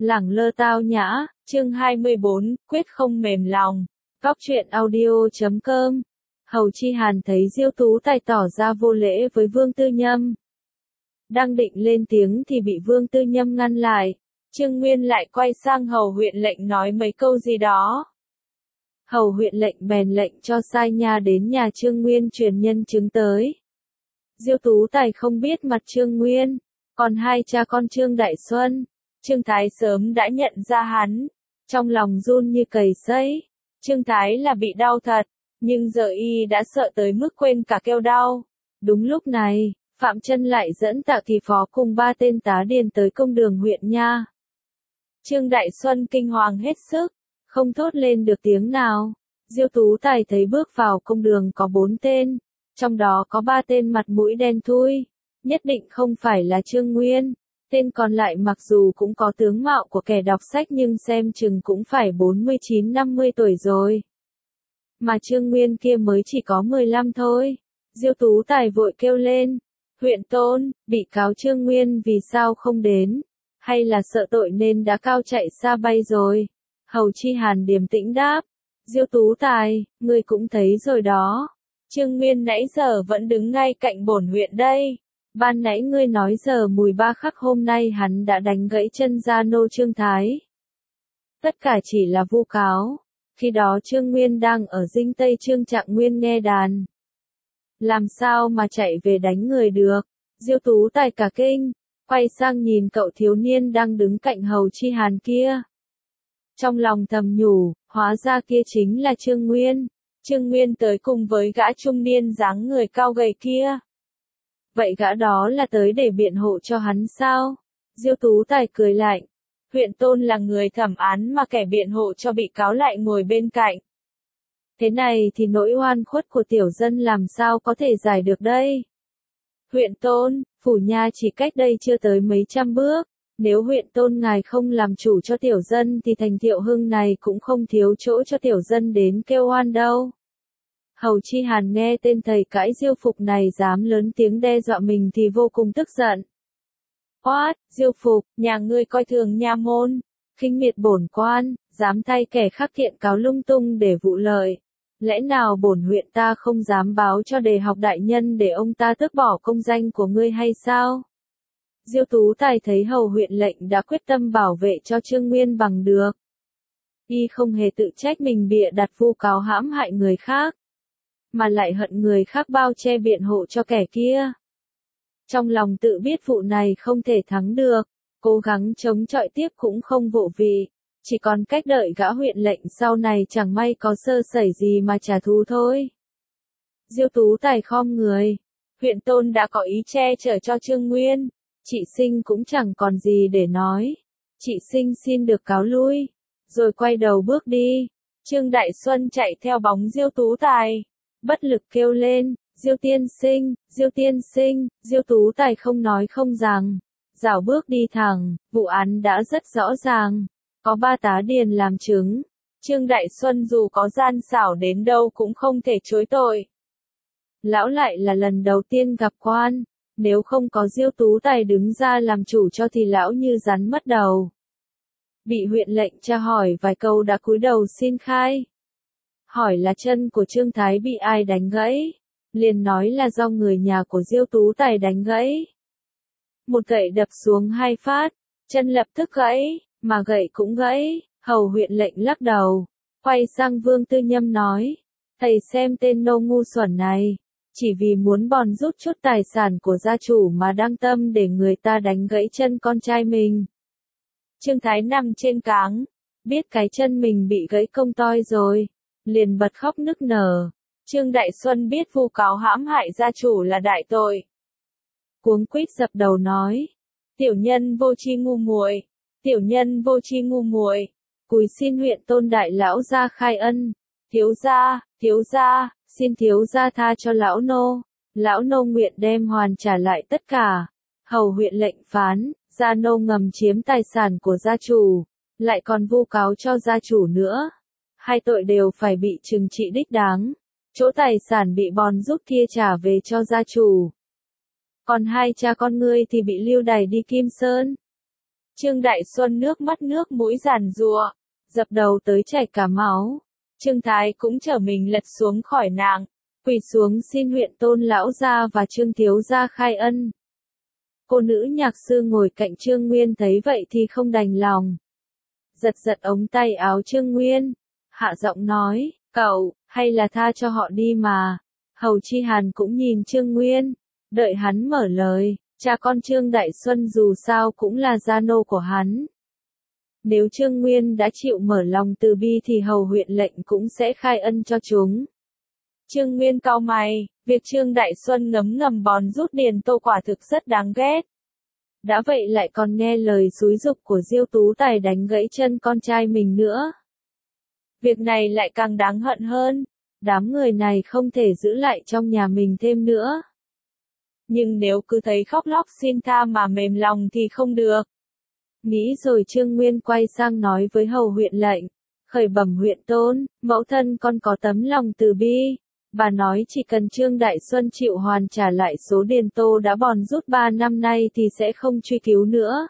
Lẳng lơ tao nhã, chương 24, quyết không mềm lòng. Góc truyện audio.com. Hầu Chi Hàn thấy Diêu Tú Tài tỏ ra vô lễ với Vương Tư Nhâm. Đang định lên tiếng thì bị Vương Tư Nhâm ngăn lại. Trương Nguyên lại quay sang Hầu huyện lệnh nói mấy câu gì đó. Hầu huyện lệnh bèn lệnh cho sai nha đến nhà Trương Nguyên truyền nhân chứng tới. Diêu Tú Tài không biết mặt Trương Nguyên, còn hai cha con Trương Đại Xuân. Trương Thái sớm đã nhận ra hắn, trong lòng run như cầy sấy. Trương Thái là bị đau thật, nhưng giờ y đã sợ tới mức quên cả kêu đau. Đúng lúc này, Phạm Chân lại dẫn Tạ Kỳ Phó cùng 3 tên tá điền tới công đường huyện nha. Trương Đại Xuân kinh hoàng hết sức, không thốt lên được tiếng nào. Diêu Tú Tài thấy bước vào công đường có 4 tên, trong đó có 3 tên mặt mũi đen thui, nhất định không phải là Trương Nguyên. Tên còn lại mặc dù cũng có tướng mạo của kẻ đọc sách nhưng xem chừng cũng phải 49-50 tuổi rồi. Mà Trương Nguyên kia mới chỉ có 15 thôi. Diêu Tú Tài vội kêu lên, huyện Tôn, bị cáo Trương Nguyên vì sao không đến? Hay là sợ tội nên đã cao chạy xa bay rồi? Hầu Chi Hàn điềm tĩnh đáp, Diêu Tú Tài, ngươi cũng thấy rồi đó. Trương Nguyên nãy giờ vẫn đứng ngay cạnh bổn huyện đây. Ban nãy ngươi nói giờ mùi 3 khắc hôm nay hắn đã đánh gãy chân gia nô Trương Thái. Tất cả chỉ là vu cáo. Khi đó Trương Nguyên đang ở dinh Tây Trương Trạng Nguyên nghe đàn. Làm sao mà chạy về đánh người được? Diêu Tú Tài cả kinh, quay sang nhìn cậu thiếu niên đang đứng cạnh Hầu Chi Hàn kia. Trong lòng thầm nhủ, hóa ra kia chính là Trương Nguyên. Trương Nguyên tới cùng với gã trung niên dáng người cao gầy kia. Vậy gã đó là tới để biện hộ cho hắn sao? Diêu Tú Tài cười lạnh. Huyện Tôn là người thẩm án mà kẻ biện hộ cho bị cáo lại ngồi bên cạnh. Thế này thì nỗi oan khuất của tiểu dân làm sao có thể giải được đây? Huyện Tôn, phủ nha chỉ cách đây chưa tới mấy trăm bước. Nếu huyện Tôn ngài không làm chủ cho tiểu dân thì thành Thiệu Hưng này cũng không thiếu chỗ cho tiểu dân đến kêu oan đâu. Hầu Chi Hàn nghe tên thầy cãi Diêu Phục này dám lớn tiếng đe dọa mình thì vô cùng tức giận. Oát, Diêu Phục, nhà ngươi coi thường nha môn, khinh miệt bổn quan, dám thay kẻ khác kiện cáo lung tung để vụ lợi. Lẽ nào bổn huyện ta không dám báo cho đề học đại nhân để ông ta tước bỏ công danh của ngươi hay sao? Diêu Tú Tài thấy Hầu huyện lệnh đã quyết tâm bảo vệ cho Trương Nguyên bằng được. Y không hề tự trách mình bịa đặt vu cáo hãm hại người khác, mà lại hận người khác bao che biện hộ cho kẻ kia. Trong lòng tự biết vụ này không thể thắng được, cố gắng chống chọi tiếp cũng không vô vị, chỉ còn cách đợi gã huyện lệnh sau này chẳng may có sơ sẩy gì mà trả thù thôi. Diêu Tú Tài khom người, huyện Tôn đã có ý che chở cho Trương Nguyên, chị Sinh cũng chẳng còn gì để nói. Chị Sinh xin được cáo lui, rồi quay đầu bước đi. Trương Đại Xuân chạy theo bóng Diêu Tú Tài, bất lực kêu lên, Diêu tiên sinh, Diêu tiên sinh. Diêu Tú Tài không nói không rằng, rảo bước đi thẳng, vụ án đã rất rõ ràng, có 3 tá điền làm chứng. Trương Đại Xuân dù có gian xảo đến đâu cũng không thể chối tội. Lão lại là lần đầu tiên gặp quan, nếu không có Diêu Tú Tài đứng ra làm chủ cho thì lão như rắn mất đầu. Bị huyện lệnh tra hỏi vài câu đã cúi đầu xin khai. Hỏi là chân của Trương Thái bị ai đánh gãy, liền nói là do người nhà của Diêu Tú Tài đánh gãy. Một gậy đập xuống 2 phát, chân lập tức gãy, mà gậy cũng gãy. Hầu huyện lệnh lắc đầu, quay sang Vương Tư Nhâm nói, thầy xem tên nô ngu xuẩn này, chỉ vì muốn bòn rút chút tài sản của gia chủ mà đang tâm để người ta đánh gãy chân con trai mình. Trương Thái nằm trên cáng, biết cái chân mình bị gãy công toi rồi, liền bật khóc nức nở. Trương Đại Xuân biết vu cáo hãm hại gia chủ là đại tội, cuống quýt dập đầu nói, tiểu nhân vô tri ngu muội, tiểu nhân vô tri ngu muội, cúi xin huyện Tôn đại lão gia khai ân. Thiếu gia, xin thiếu gia tha cho lão nô nguyện đem hoàn trả lại tất cả. Hầu huyện lệnh phán, gia nô ngầm chiếm tài sản của gia chủ, lại còn vu cáo cho gia chủ nữa, 2 tội đều phải bị trừng trị đích đáng. Chỗ tài sản bị bòn rút kia trả về cho gia chủ, còn 2 cha con ngươi thì bị lưu đày đi Kim Sơn. Trương Đại Xuân nước mắt nước mũi giàn giụa, dập đầu tới chảy cả máu. Trương Thái cũng trở mình lật xuống khỏi nạng, quỳ xuống xin huyện Tôn lão gia và Trương thiếu gia khai ân. Cô nữ nhạc sư ngồi cạnh Trương Nguyên thấy vậy thì không đành lòng. Giật giật ống tay áo Trương Nguyên, hạ giọng nói, cậu, hay là tha cho họ đi mà. Hầu Chi Hàn cũng nhìn Trương Nguyên, đợi hắn mở lời, cha con Trương Đại Xuân dù sao cũng là gia nô của hắn. Nếu Trương Nguyên đã chịu mở lòng từ bi thì hầu huyện lệnh cũng sẽ khai ân cho chúng. Trương Nguyên cau mày, việc Trương Đại Xuân ngấm ngầm bòn rút Điền Tô quả thực rất đáng ghét. Đã vậy lại còn nghe lời xúi giục của Diêu Tú Tài đánh gãy chân con trai mình nữa. Việc này lại càng đáng hận hơn, đám người này không thể giữ lại trong nhà mình thêm nữa. Nhưng nếu cứ thấy khóc lóc xin tha mà mềm lòng thì không được. Nghĩ rồi Trương Nguyên quay sang nói với hầu huyện lệnh, khởi bẩm huyện Tôn, mẫu thân con có tấm lòng từ bi. Bà nói chỉ cần Trương Đại Xuân chịu hoàn trả lại số Điền Tô đã bòn rút 3 năm nay thì sẽ không truy cứu nữa.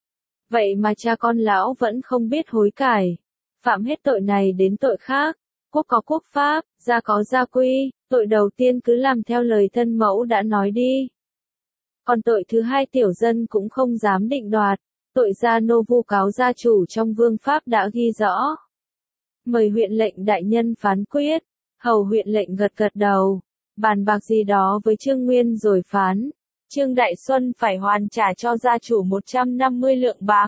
Vậy mà cha con lão vẫn không biết hối cải. Phạm hết tội này đến tội khác. Quốc có quốc pháp, gia có gia quy, tội đầu tiên cứ làm theo lời thân mẫu đã nói đi. Còn tội thứ hai tiểu dân cũng không dám định đoạt. Tội gia nô vu cáo gia chủ trong vương pháp đã ghi rõ. Mời huyện lệnh đại nhân phán quyết. Hầu huyện lệnh gật gật đầu, bàn bạc gì đó với Trương Nguyên rồi phán. Trương Đại Xuân phải hoàn trả cho gia chủ 150 lượng bạc.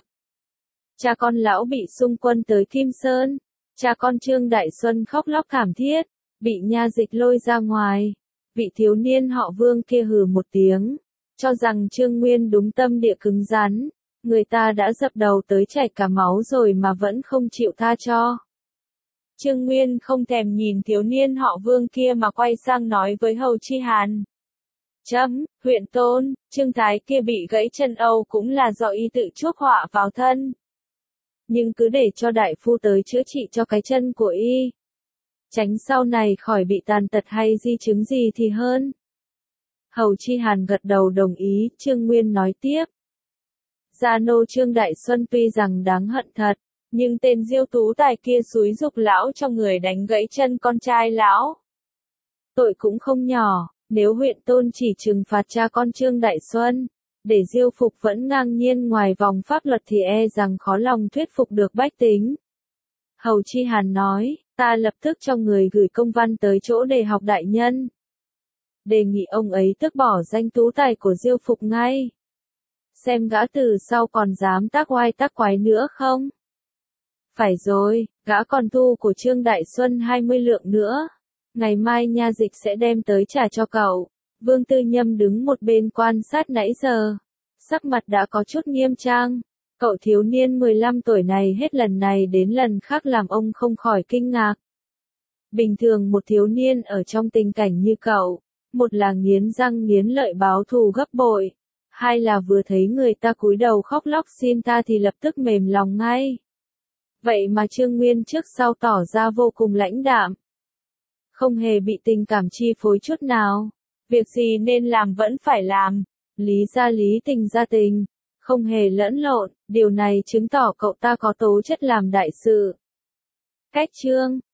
Cha con lão bị xung quân tới Kim Sơn. Cha con Trương Đại Xuân khóc lóc thảm thiết, bị nha dịch lôi ra ngoài. Vị thiếu niên họ Vương kia hừ một tiếng, cho rằng Trương Nguyên đúng tâm địa cứng rắn. Người ta đã dập đầu tới chảy cả máu rồi mà vẫn không chịu tha cho. Trương Nguyên không thèm nhìn thiếu niên họ Vương kia mà quay sang nói với Hầu Chi Hàn. Huyện Tôn, Trương Thái kia bị gãy chân Âu cũng là do y tự chuốc họa vào thân. Nhưng cứ để cho đại phu tới chữa trị cho cái chân của y. Tránh sau này khỏi bị tàn tật hay di chứng gì thì hơn. Hầu Chi Hàn gật đầu đồng ý, Trương Nguyên nói tiếp. Gia nô Trương Đại Xuân tuy rằng đáng hận thật. Nhưng tên Diêu Tú Tài kia xúi giục lão cho người đánh gãy chân con trai lão. Tội cũng không nhỏ, nếu huyện Tôn chỉ trừng phạt cha con Trương Đại Xuân, để Diêu Phục vẫn ngang nhiên ngoài vòng pháp luật thì e rằng khó lòng thuyết phục được bách tính. Hầu Chi Hàn nói, ta lập tức cho người gửi công văn tới chỗ Đề Học đại nhân. Đề nghị ông ấy tước bỏ danh Tú Tài của Diêu Phục ngay. Xem gã từ sau còn dám tác oai tác quái nữa không? Phải rồi, gã còn thu của Trương Đại Xuân 20 lượng nữa. Ngày mai nha dịch sẽ đem tới trả cho cậu. Vương Tư Nhâm đứng một bên quan sát nãy giờ. Sắc mặt đã có chút nghiêm trang. Cậu thiếu niên 15 tuổi này hết lần này đến lần khác làm ông không khỏi kinh ngạc. Bình thường một thiếu niên ở trong tình cảnh như cậu, một là nghiến răng nghiến lợi báo thù gấp bội, hai là vừa thấy người ta cúi đầu khóc lóc xin tha thì lập tức mềm lòng ngay. Vậy mà Trương Nguyên trước sau tỏ ra vô cùng lãnh đạm. Không hề bị tình cảm chi phối chút nào. Việc gì nên làm vẫn phải làm. Lý ra lý, tình ra tình. Không hề lẫn lộn. Điều này chứng tỏ cậu ta có tố chất làm đại sự. Cách chương